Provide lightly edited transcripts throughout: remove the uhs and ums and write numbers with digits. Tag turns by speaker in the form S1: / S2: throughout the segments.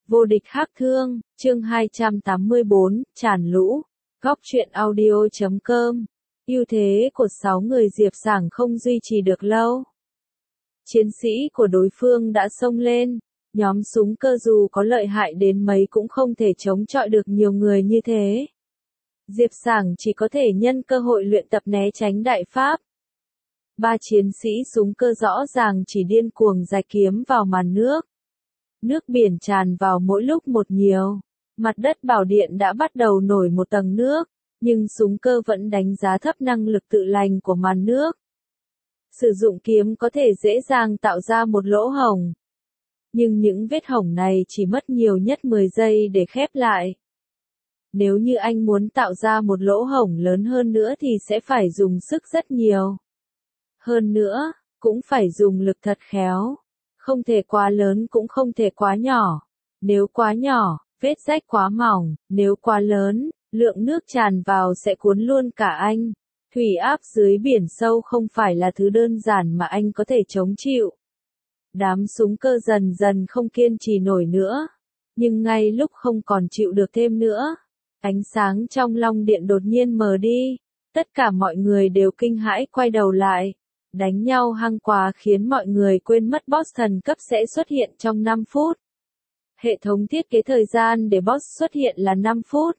S1: Vô địch hắc thương, chương 284, tràn lũ. Góc truyện audio.com. Ưu thế của 6 người Diệp Sảng không duy trì được lâu. Chiến sĩ của đối phương đã xông lên, nhóm súng cơ dù có lợi hại đến mấy cũng không thể chống chọi được nhiều người như thế. Diệp Sảng chỉ có thể nhân cơ hội luyện tập né tránh đại pháp. Ba chiến sĩ súng cơ rõ ràng chỉ điên cuồng rạch kiếm vào màn nước. Nước biển tràn vào mỗi lúc một nhiều. Mặt đất bảo điện đã bắt đầu nổi một tầng nước, nhưng súng cơ vẫn đánh giá thấp năng lực tự lành của màn nước. Sử dụng kiếm có thể dễ dàng tạo ra một lỗ hổng. Nhưng những vết hổng này chỉ mất nhiều nhất 10 giây để khép lại. Nếu như anh muốn tạo ra một lỗ hổng lớn hơn nữa thì sẽ phải dùng sức rất nhiều. Hơn nữa, cũng phải dùng lực thật khéo. Không thể quá lớn cũng không thể quá nhỏ. Nếu quá nhỏ, vết rách quá mỏng, nếu quá lớn, lượng nước tràn vào sẽ cuốn luôn cả anh. Thủy áp dưới biển sâu không phải là thứ đơn giản mà anh có thể chống chịu. Đám súng cơ dần dần không kiên trì nổi nữa. Nhưng ngay lúc không còn chịu được thêm nữa, ánh sáng trong long điện đột nhiên mờ đi. Tất cả mọi người đều kinh hãi quay đầu lại. Đánh nhau hăng quá khiến mọi người quên mất boss thần cấp sẽ xuất hiện trong 5 phút. Hệ thống thiết kế thời gian để boss xuất hiện là 5 phút.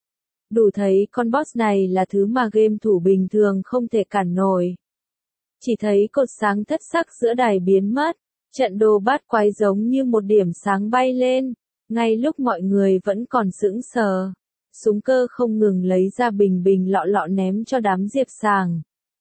S1: Đủ thấy con boss này là thứ mà game thủ bình thường không thể cản nổi. Chỉ thấy cột sáng thất sắc giữa đài biến mất, trận đồ bát quái giống như một điểm sáng bay lên, ngay lúc mọi người vẫn còn sững sờ. Súng cơ không ngừng lấy ra bình lọ lọ ném cho đám Diệp Sảng.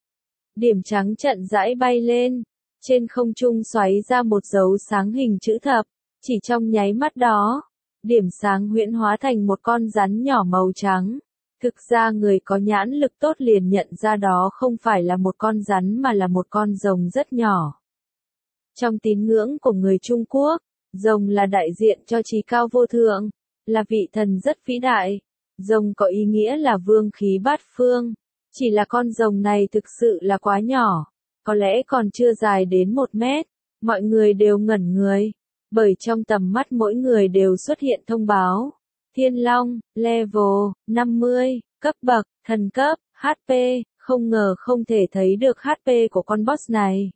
S1: Điểm trắng trận rãi bay lên, trên không trung xoáy ra một dấu sáng hình chữ thập, chỉ trong nháy mắt đó, điểm sáng huyễn hóa thành một con rắn nhỏ màu trắng. Thực ra người có nhãn lực tốt liền nhận ra đó không phải là một con rắn mà là một con rồng rất nhỏ. Trong tín ngưỡng của người Trung Quốc, rồng là đại diện cho trí cao vô thượng, là vị thần rất vĩ đại. Rồng có ý nghĩa là vương khí bát phương. Chỉ là con rồng này thực sự là quá nhỏ, có lẽ còn chưa dài đến 1 mét, mọi người đều ngẩn người, bởi trong tầm mắt mỗi người đều xuất hiện thông báo. Thiên Long, level 50, cấp bậc, thần cấp, HP, không ngờ không thể thấy được HP của con boss này.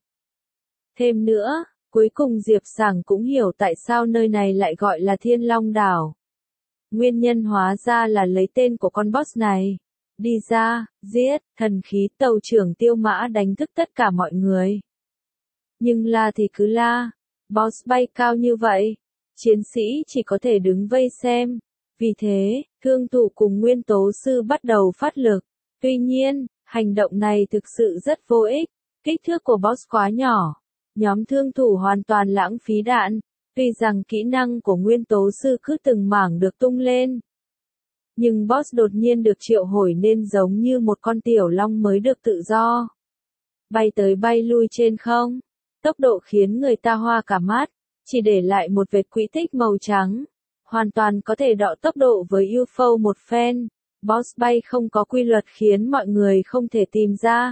S1: Thêm nữa, cuối cùng Diệp Sảng cũng hiểu tại sao nơi này lại gọi là Thiên Long đảo. Nguyên nhân hóa ra là lấy tên của con boss này. Đi ra, giết, thần khí tàu trưởng Tiêu Mã đánh thức tất cả mọi người. Nhưng la thì cứ la, boss bay cao như vậy, chiến sĩ chỉ có thể đứng vây xem. Vì thế, thương thủ cùng nguyên tố sư bắt đầu phát lực. Tuy nhiên, hành động này thực sự rất vô ích, kích thước của boss quá nhỏ. Nhóm thương thủ hoàn toàn lãng phí đạn, tuy rằng kỹ năng của nguyên tố sư cứ từng mảng được tung lên. Nhưng boss đột nhiên được triệu hồi nên giống như một con tiểu long mới được tự do. Bay tới bay lui trên không. Tốc độ khiến người ta hoa cả mắt, chỉ để lại một vệt quỹ tích màu trắng. Hoàn toàn có thể đọ tốc độ với UFO một phen. Boss bay không có quy luật khiến mọi người không thể tìm ra.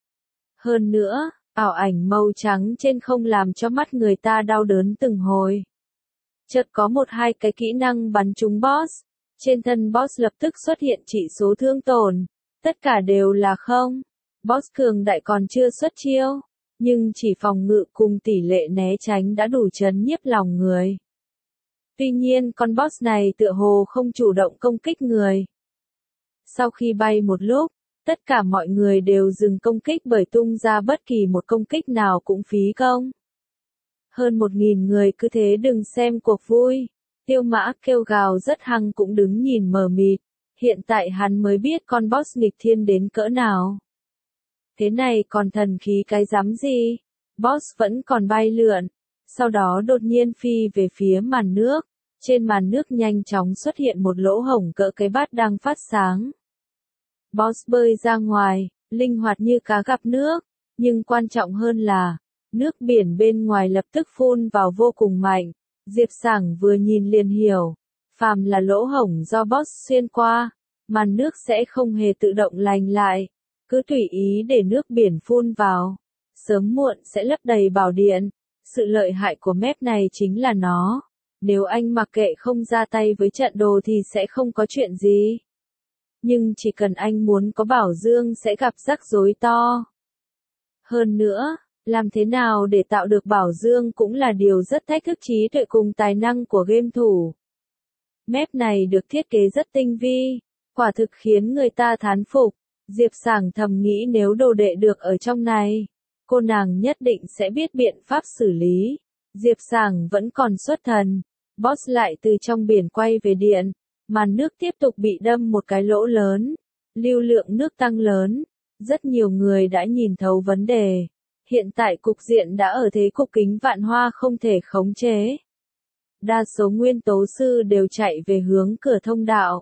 S1: Hơn nữa, ảo ảnh màu trắng trên không làm cho mắt người ta đau đớn từng hồi. Chợt có 1-2 cái kỹ năng bắn trúng boss. Trên thân boss lập tức xuất hiện chỉ số thương tổn. Tất cả đều là không. Boss cường đại còn chưa xuất chiêu. Nhưng chỉ phòng ngự cùng tỷ lệ né tránh đã đủ trấn nhiếp lòng người. Tuy nhiên con boss này tựa hồ không chủ động công kích người. Sau khi bay một lúc, tất cả mọi người đều dừng công kích bởi tung ra bất kỳ một công kích nào cũng phí công. Hơn 1.000 người cứ thế đừng xem cuộc vui. Tiêu Mã kêu gào rất hăng cũng đứng nhìn mờ mịt, hiện tại hắn mới biết con boss nghịch thiên đến cỡ nào. Thế này còn thần khí cái rắm gì? Boss vẫn còn bay lượn, sau đó đột nhiên phi về phía màn nước, trên màn nước nhanh chóng xuất hiện một lỗ hổng cỡ cái bát đang phát sáng. Boss bơi ra ngoài, linh hoạt như cá gặp nước, nhưng quan trọng hơn là, nước biển bên ngoài lập tức phun vào vô cùng mạnh. Diệp Sảng vừa nhìn liền hiểu, phàm là lỗ hổng do boss xuyên qua, màn nước sẽ không hề tự động lành lại, cứ tùy ý để nước biển phun vào, sớm muộn sẽ lấp đầy bảo điện. Sự lợi hại của map này chính là nó Nếu anh mặc kệ không ra tay với trận đồ thì sẽ không có chuyện gì. Nhưng chỉ cần anh muốn có Bảo Dương sẽ gặp rắc rối to. Hơn nữa, làm thế nào để tạo được Bảo Dương cũng là điều rất thách thức trí tuệ cùng tài năng của game thủ. Map này được thiết kế rất tinh vi, quả thực khiến người ta thán phục. Diệp Sảng thầm nghĩ nếu đồ đệ được ở trong này, cô nàng nhất định sẽ biết biện pháp xử lý. Diệp Sảng vẫn còn xuất thần, boss lại từ trong biển quay về điện, màn nước tiếp tục bị đâm một cái lỗ lớn, lưu lượng nước tăng lớn, rất nhiều người đã nhìn thấu vấn đề. Hiện tại cục diện đã ở thế cục Kính Vạn Hoa không thể khống chế. Đa số nguyên tố sư đều chạy về hướng cửa thông đạo.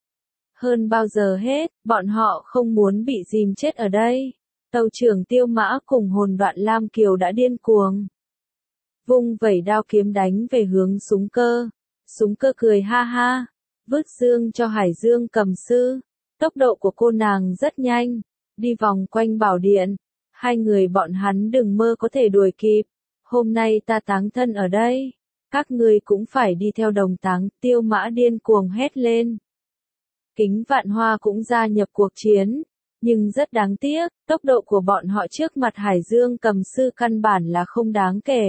S1: Hơn bao giờ hết, bọn họ không muốn bị dìm chết ở đây. Tàu trưởng Tiêu Mã cùng Hồn Đoạn Lam Kiều đã điên cuồng. Vung vẩy đao kiếm đánh về hướng Súng Cơ. Súng Cơ cười ha ha, vứt dương cho Hải Dương Cầm Sư. Tốc độ của cô nàng rất nhanh, đi vòng quanh bảo điện. Hai người bọn hắn đừng mơ có thể đuổi kịp. Hôm nay ta táng thân ở đây, các ngươi cũng phải đi theo đồng táng. Tiêu Mã điên cuồng hét lên. Kính Vạn Hoa cũng gia nhập cuộc chiến, nhưng rất đáng tiếc, tốc độ của bọn họ trước mặt Hải Dương Cầm Sư căn bản là không đáng kể.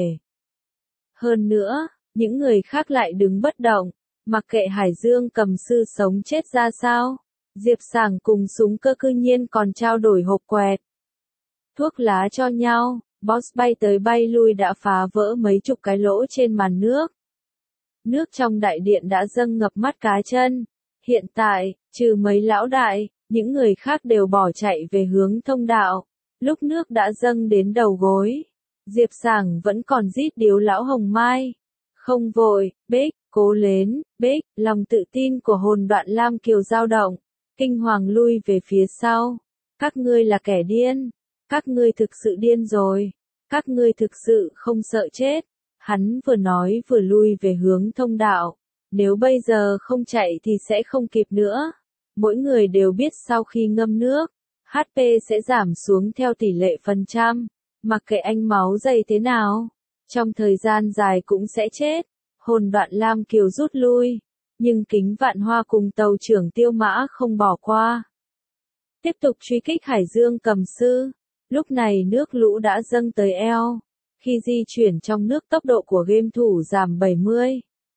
S1: Hơn nữa, những người khác lại đứng bất động, mặc kệ Hải Dương Cầm Sư sống chết ra sao. Diệp Sảng cùng Súng Cơ cư nhiên còn trao đổi hộp quẹt, thuốc lá cho nhau. Boss bay tới bay lui đã phá vỡ mấy chục cái lỗ trên màn nước. Nước trong đại điện đã dâng ngập mắt cá chân. Hiện tại, trừ mấy lão đại, những người khác đều bỏ chạy về hướng thông đạo. Lúc nước đã dâng đến đầu gối, Diệp Sảng vẫn còn rít điếu lão Hồng Mai. Không vội, Bích, cố lên, Bích, lòng tự tin của Hồn Đoạn Lam Kiều dao động, kinh hoàng lui về phía sau. Các ngươi là kẻ điên, các ngươi thực sự điên rồi, các ngươi thực sự không sợ chết. Hắn vừa nói vừa lui về hướng thông đạo. Nếu bây giờ không chạy thì sẽ không kịp nữa. Mỗi người đều biết sau khi ngâm nước, HP sẽ giảm xuống theo tỷ lệ phần trăm. Mặc kệ anh máu dày thế nào, trong thời gian dài cũng sẽ chết. Hồn Đoạn Lam Kiều rút lui, nhưng Kính Vạn Hoa cùng tàu trưởng Tiêu Mã không bỏ qua. Tiếp tục truy kích Hải Dương Cầm Sư. Lúc này nước lũ đã dâng tới eo. Khi di chuyển trong nước tốc độ của game thủ giảm 70.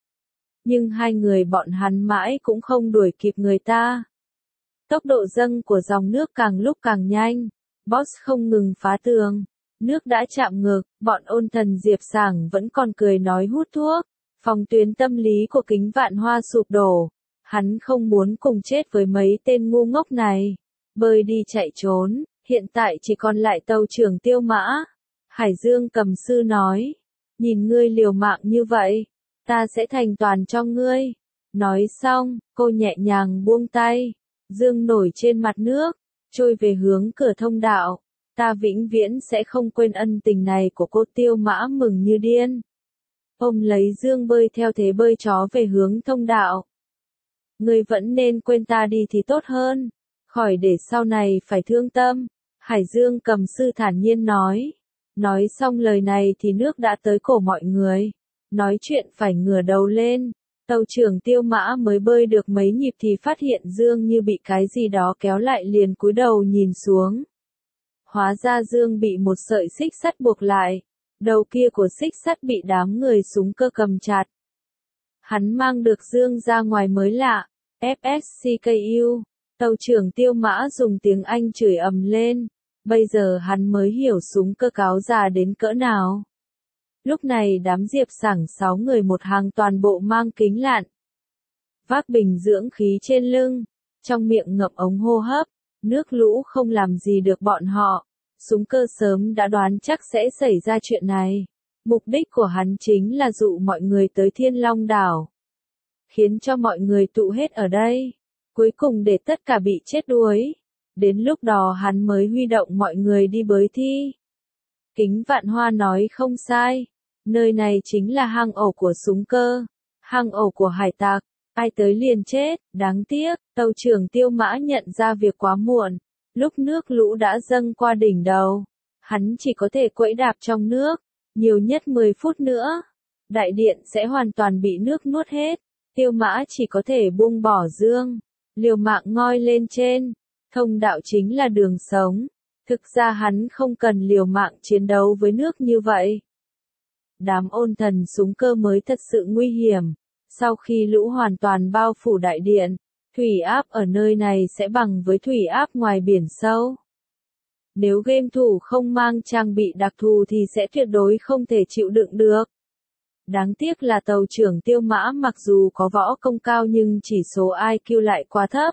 S1: Nhưng hai người bọn hắn mãi cũng không đuổi kịp người ta. Tốc độ dâng của dòng nước càng lúc càng nhanh. Boss không ngừng phá tường. Nước đã chạm ngực, bọn ôn thần Diệp Sảng vẫn còn cười nói hút thuốc. Phòng tuyến tâm lý của Kính Vạn Hoa sụp đổ. Hắn không muốn cùng chết với mấy tên ngu ngốc này. Bơi đi chạy trốn, hiện tại chỉ còn lại tàu trưởng Tiêu Mã. Hải Dương Cầm Sư nói, nhìn ngươi liều mạng như vậy, ta sẽ thành toàn cho ngươi. Nói xong, cô nhẹ nhàng buông tay, dương nổi trên mặt nước, trôi về hướng cửa thông đạo. Ta vĩnh viễn sẽ không quên ân tình này của cô. Tiêu Mã mừng như điên. Ôm lấy dương bơi theo thế bơi chó về hướng thông đạo. Ngươi vẫn nên quên ta đi thì tốt hơn, khỏi để sau này phải thương tâm. Hải Dương Cầm Sư thản nhiên nói. Nói xong lời này thì nước đã tới cổ mọi người. Nói chuyện phải ngửa đầu lên. Tàu trưởng Tiêu Mã mới bơi được mấy nhịp thì phát hiện Dương như bị cái gì đó kéo lại, liền cúi đầu nhìn xuống. Hóa ra Dương bị một sợi xích sắt buộc lại. Đầu kia của xích sắt bị đám người Súng Cơ cầm chặt. Hắn mang được Dương ra ngoài mới lạ. FSCKU. Tàu trưởng Tiêu Mã dùng tiếng Anh chửi ầm lên. Bây giờ hắn mới hiểu Súng Cơ cáo già đến cỡ nào. Lúc này đám Diệp Sảng 6 người một hàng toàn bộ mang kính lặn. Vác bình dưỡng khí trên lưng, trong miệng ngậm ống hô hấp, nước lũ không làm gì được bọn họ. Súng Cơ sớm đã đoán chắc sẽ xảy ra chuyện này. Mục đích của hắn chính là dụ mọi người tới Thiên Long Đảo. Khiến cho mọi người tụ hết ở đây. Cuối cùng để tất cả bị chết đuối. Đến lúc đó hắn mới huy động mọi người đi bới thi. Kính Vạn Hoa nói không sai. Nơi này chính là hang ổ của Súng Cơ. Hang ổ của hải tặc. Ai tới liền chết. Đáng tiếc, tàu trưởng Tiêu Mã nhận ra việc quá muộn. Lúc nước lũ đã dâng qua đỉnh đầu. Hắn chỉ có thể quẫy đạp trong nước. Nhiều nhất 10 phút nữa. đại điện sẽ hoàn toàn bị nước nuốt hết. Tiêu Mã chỉ có thể buông bỏ dương, liều mạng ngoi lên trên. Thông đạo chính là đường sống. Thực ra hắn không cần liều mạng chiến đấu với nước như vậy. Đám ôn thần súng cơ mới thật sự nguy hiểm. Sau khi lũ hoàn toàn bao phủ đại điện, thủy áp ở nơi này sẽ bằng với thủy áp ngoài biển sâu. Nếu game thủ không mang trang bị đặc thù thì sẽ tuyệt đối không thể chịu đựng được. Đáng tiếc là tàu trưởng Tiêu Mã mặc dù có võ công cao nhưng chỉ số IQ lại quá thấp.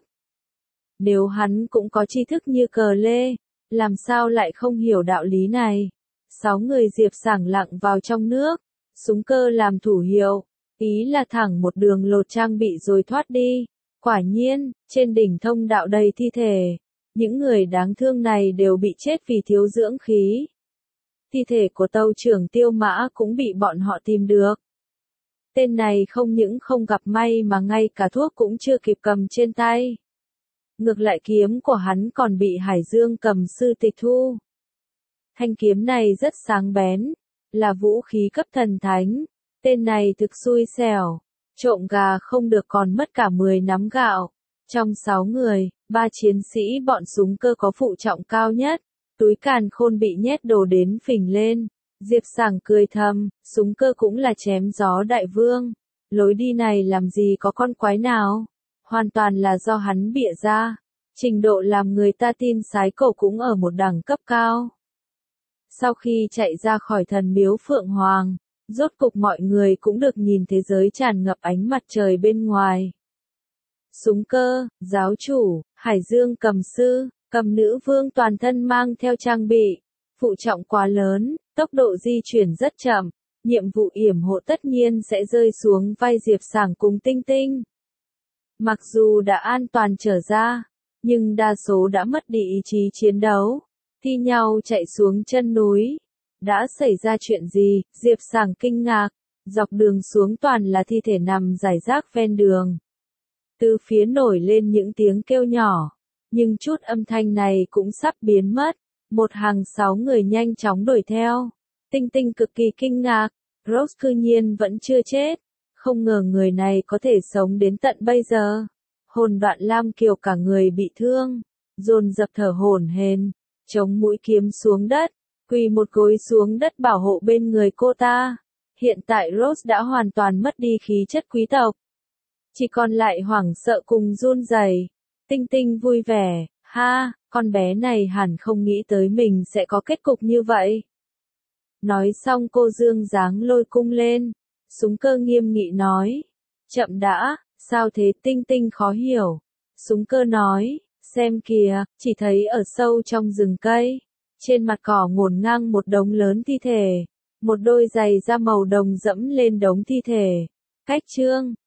S1: Nếu hắn cũng có tri thức như Cờ Lê, làm sao lại không hiểu đạo lý này. 6 người Diệp Sảng lặng vào trong nước, súng cơ làm thủ hiệu, ý là thẳng một đường lột trang bị rồi thoát đi. Quả nhiên, trên đỉnh thông đạo đầy thi thể, những người đáng thương này đều bị chết vì thiếu dưỡng khí. Thi thể của tàu trưởng Tiêu Mã cũng bị bọn họ tìm được. Tên này không những không gặp may mà ngay cả thuốc cũng chưa kịp cầm trên tay. Ngược lại kiếm của hắn còn bị Hải Dương Cầm Sư tịch thu. Thanh kiếm này rất sáng bén, là vũ khí cấp thần thánh. Tên này thực xui xẻo, trộm gà không được còn mất cả 10 nắm gạo. Trong 6 người, 3 chiến sĩ bọn súng cơ có phụ trọng cao nhất, túi càn khôn bị nhét đồ đến phình lên. Diệp Sảng cười thầm, súng cơ cũng là chém gió đại vương. Lối đi này làm gì có con quái nào? Hoàn toàn là do hắn bịa ra. Trình độ làm người ta tin sái cổ cũng ở một đẳng cấp cao. Sau khi chạy ra khỏi thần miếu Phượng Hoàng, rốt cục mọi người cũng được nhìn thế giới tràn ngập ánh mặt trời bên ngoài. Súng cơ, giáo chủ, Hải Dương Cầm Sư, Cầm Nữ Vương toàn thân mang theo trang bị, phụ trọng quá lớn, tốc độ di chuyển rất chậm, nhiệm vụ yểm hộ tất nhiên sẽ rơi xuống vai Diệp Sảng cùng Tinh Tinh. Mặc dù đã an toàn trở ra, nhưng đa số đã mất đi ý chí chiến đấu, thi nhau chạy xuống chân núi. Đã xảy ra chuyện gì? Diệp Sảng kinh ngạc, dọc đường xuống toàn là thi thể nằm rải rác ven đường. Từ phía nổi lên những tiếng kêu nhỏ, nhưng chút âm thanh này cũng sắp biến mất. Một hàng 6 người nhanh chóng đuổi theo. Tinh Tinh cực kỳ kinh ngạc, Rose cư nhiên vẫn chưa chết. Không ngờ người này có thể sống đến tận bây giờ. Hồn Đoạn Lam Kiều cả người bị thương, dồn dập thở hổn hển, chống mũi kiếm xuống đất, quỳ một gối xuống đất bảo hộ bên người cô ta. Hiện tại Rose đã hoàn toàn mất đi khí chất quý tộc, chỉ còn lại hoảng sợ cùng run rẩy. Tinh Tinh vui vẻ, ha, con bé này hẳn không nghĩ tới mình sẽ có kết cục như vậy. Nói xong cô dương dáng lôi cung lên, súng cơ nghiêm nghị nói, chậm đã, sao thế? Tinh Tinh khó hiểu. Súng cơ nói, xem kìa, chỉ thấy ở sâu trong rừng cây, trên mặt cỏ ngổn ngang một đống lớn thi thể, một đôi giày da màu đồng dẫm lên đống thi thể. Cách chương